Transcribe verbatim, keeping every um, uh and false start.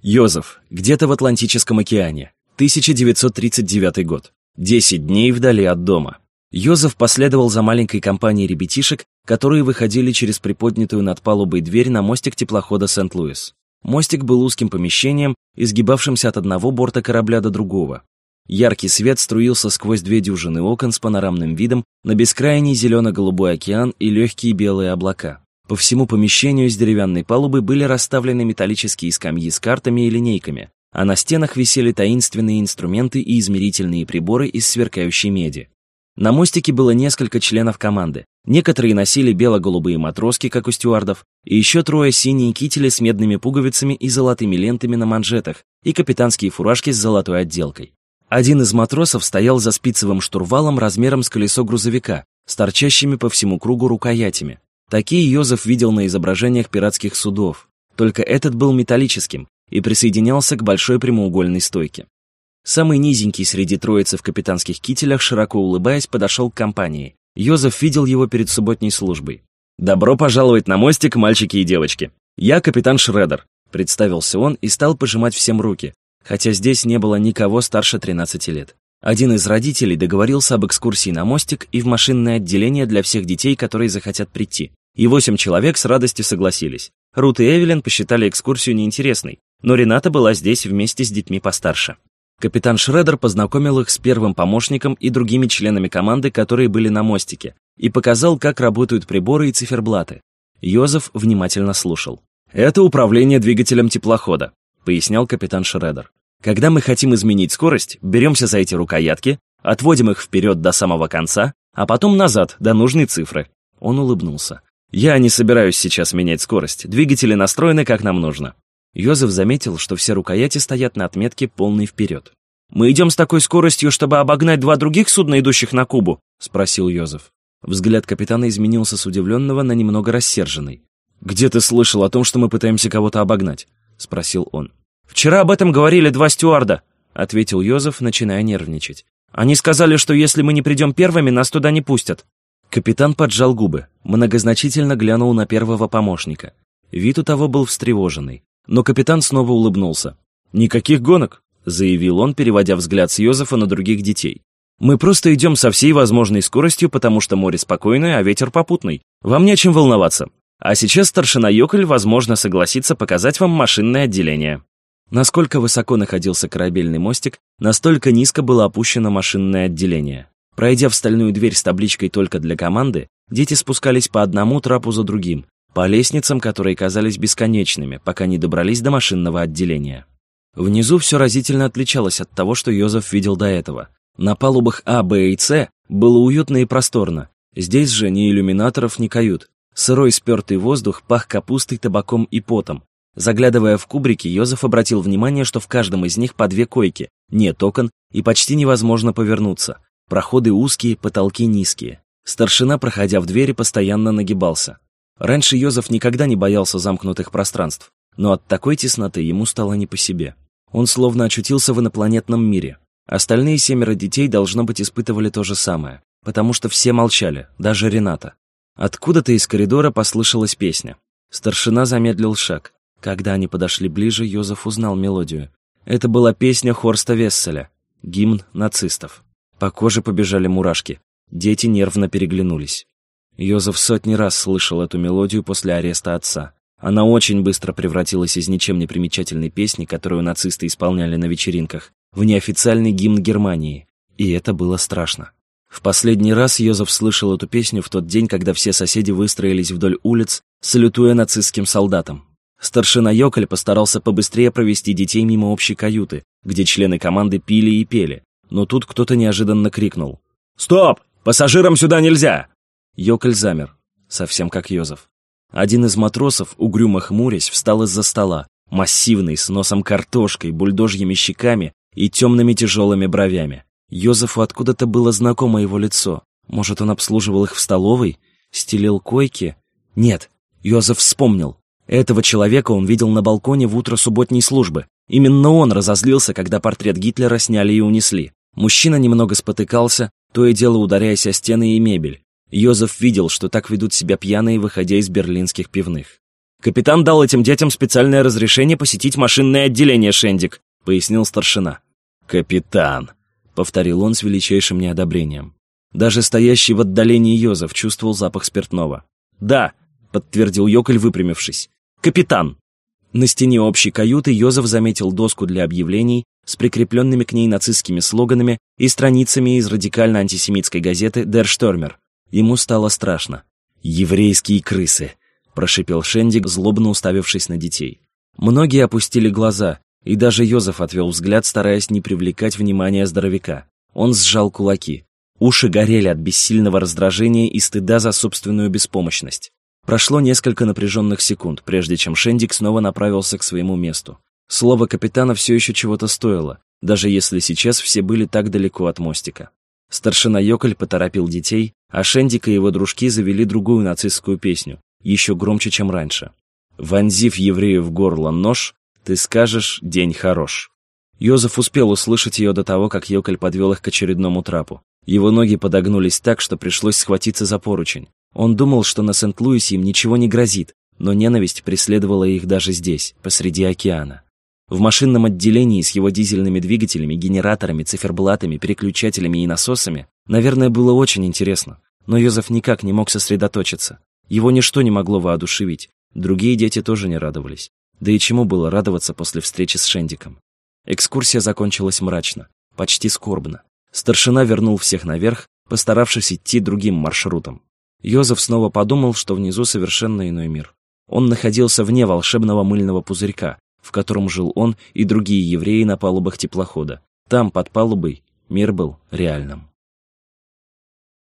Йозеф, где-то в Атлантическом океане. тысяча девятьсот тридцать девятый год. Десять дней вдали от дома. Йозеф последовал за маленькой компанией ребятишек, которые выходили через приподнятую над палубой дверь на мостик теплохода Сент-Луис. Мостик был узким помещением, изгибавшимся от одного борта корабля до другого. Яркий свет струился сквозь две дюжины окон с панорамным видом на бескрайний зелено-голубой океан и легкие белые облака. По всему помещению с деревянной палубы были расставлены металлические скамьи с картами и линейками, а на стенах висели таинственные инструменты и измерительные приборы из сверкающей меди. На мостике было несколько членов команды. Некоторые носили бело-голубые матроски, как у стюардов, и еще трое синие кители с медными пуговицами и золотыми лентами на манжетах, и капитанские фуражки с золотой отделкой. Один из матросов стоял за спицевым штурвалом размером с колесо грузовика, с торчащими по всему кругу рукоятями. Такие Йозеф видел на изображениях пиратских судов, только этот был металлическим и присоединялся к большой прямоугольной стойке. Самый низенький среди троицы в капитанских кителях, широко улыбаясь, подошел к компании. Йозеф видел его перед субботней службой. «Добро пожаловать на мостик, мальчики и девочки! Я капитан Шредер», — представился он и стал пожимать всем руки, хотя здесь не было никого старше тринадцати лет. Один из родителей договорился об экскурсии на мостик и в машинное отделение для всех детей, которые захотят прийти. И восемь человек с радостью согласились. Рут и Эвелин посчитали экскурсию неинтересной, но Рената была здесь вместе с детьми постарше. Капитан Шредер познакомил их с первым помощником и другими членами команды, которые были на мостике, и показал, как работают приборы и циферблаты. Йозеф внимательно слушал. «Это управление двигателем теплохода», — пояснял капитан Шредер. «Когда мы хотим изменить скорость, беремся за эти рукоятки, отводим их вперед до самого конца, а потом назад, до нужной цифры». Он улыбнулся. «Я не собираюсь сейчас менять скорость, двигатели настроены как нам нужно». Йозеф заметил, что все рукояти стоят на отметке «полный вперед». «Мы идем с такой скоростью, чтобы обогнать два других судна, идущих на Кубу?» — спросил Йозеф. Взгляд капитана изменился с удивленного на немного рассерженный. «Где ты слышал о том, что мы пытаемся кого-то обогнать?» — спросил он. «Вчера об этом говорили два стюарда», — ответил Йозеф, начиная нервничать. «Они сказали, что если мы не придем первыми, нас туда не пустят». Капитан поджал губы, многозначительно глянул на первого помощника. Вид у того был встревоженный. Но капитан снова улыбнулся. «Никаких гонок», — заявил он, переводя взгляд с Йозефа на других детей. «Мы просто идем со всей возможной скоростью, потому что море спокойное, а ветер попутный. Вам не о чем волноваться. А сейчас старшина Йоколь, возможно, согласится показать вам машинное отделение». Насколько высоко находился корабельный мостик, настолько низко было опущено машинное отделение. Пройдя в стальную дверь с табличкой «Только для команды», дети спускались по одному трапу за другим, по лестницам, которые казались бесконечными, пока не добрались до машинного отделения. Внизу все разительно отличалось от того, что Йозеф видел до этого. На палубах А, Б и С было уютно и просторно. Здесь же ни иллюминаторов, ни кают. Сырой спертый воздух пах капустой, табаком и потом. Заглядывая в кубрики, Йозеф обратил внимание, что в каждом из них по две койки, нет окон и почти невозможно повернуться. Проходы узкие, потолки низкие. Старшина, проходя в двери, постоянно нагибался. Раньше Йозеф никогда не боялся замкнутых пространств, но от такой тесноты ему стало не по себе. Он словно очутился в инопланетном мире. Остальные семеро детей, должно быть, испытывали то же самое, потому что все молчали, даже Рената. Откуда-то из коридора послышалась песня. Старшина замедлил шаг. Когда они подошли ближе, Йозеф узнал мелодию. Это была песня Хорста Весселя, гимн нацистов. По коже побежали мурашки. Дети нервно переглянулись. Йозеф сотни раз слышал эту мелодию после ареста отца. Она очень быстро превратилась из ничем не примечательной песни, которую нацисты исполняли на вечеринках, в неофициальный гимн Германии. И это было страшно. В последний раз Йозеф слышал эту песню в тот день, когда все соседи выстроились вдоль улиц, салютуя нацистским солдатам. Старшина Йоколь постарался побыстрее провести детей мимо общей каюты, где члены команды пили и пели. Но тут кто-то неожиданно крикнул: «Стоп! Пассажирам сюда нельзя!» Йоколь замер, совсем как Йозеф. Один из матросов, угрюмо хмурясь, встал из-за стола, массивный, с носом картошкой, бульдожьими щеками и темными тяжелыми бровями. Йозефу откуда-то было знакомо его лицо. Может, он обслуживал их в столовой? Стелил койки? Нет, Йозеф вспомнил. Этого человека он видел на балконе в утро субботней службы. Именно он разозлился, когда портрет Гитлера сняли и унесли. Мужчина немного спотыкался, то и дело ударяясь о стены и мебель. Йозеф видел, что так ведут себя пьяные, выходя из берлинских пивных. «Капитан дал этим детям специальное разрешение посетить машинное отделение, Шендик», — пояснил старшина. «Капитан», — повторил он с величайшим неодобрением. Даже стоящий в отдалении Йозеф чувствовал запах спиртного. «Да», — подтвердил Йоколь, выпрямившись. «Капитан!» На стене общей каюты Йозеф заметил доску для объявлений с прикрепленными к ней нацистскими слоганами и страницами из радикально-антисемитской газеты «Дер Штормер». Ему стало страшно. «Еврейские крысы!» — прошипел Шендик, злобно уставившись на детей. Многие опустили глаза, и даже Йозеф отвел взгляд, стараясь не привлекать внимания здоровяка. Он сжал кулаки. Уши горели от бессильного раздражения и стыда за собственную беспомощность. Прошло несколько напряженных секунд, прежде чем Шендик снова направился к своему месту. Слово капитана все еще чего-то стоило, даже если сейчас все были так далеко от мостика. Старшина Йоколь поторопил детей, а Шендик и его дружки завели другую нацистскую песню, еще громче, чем раньше. «Вонзив еврею в горло нож, ты скажешь «день хорош». Йозеф успел услышать ее до того, как Йоколь подвел их к очередному трапу. Его ноги подогнулись так, что пришлось схватиться за поручень. Он думал, что на Сент-Луисе им ничего не грозит, но ненависть преследовала их даже здесь, посреди океана. В машинном отделении с его дизельными двигателями, генераторами, циферблатами, переключателями и насосами, наверное, было очень интересно, но Йозеф никак не мог сосредоточиться. Его ничто не могло воодушевить, другие дети тоже не радовались. Да и чему было радоваться после встречи с Шендиком? Экскурсия закончилась мрачно, почти скорбно. Старшина вернул всех наверх, постаравшись идти другим маршрутом. Йозеф снова подумал, что внизу совершенно иной мир. Он находился вне волшебного мыльного пузырька, в котором жил он и другие евреи на палубах теплохода. Там, под палубой, мир был реальным.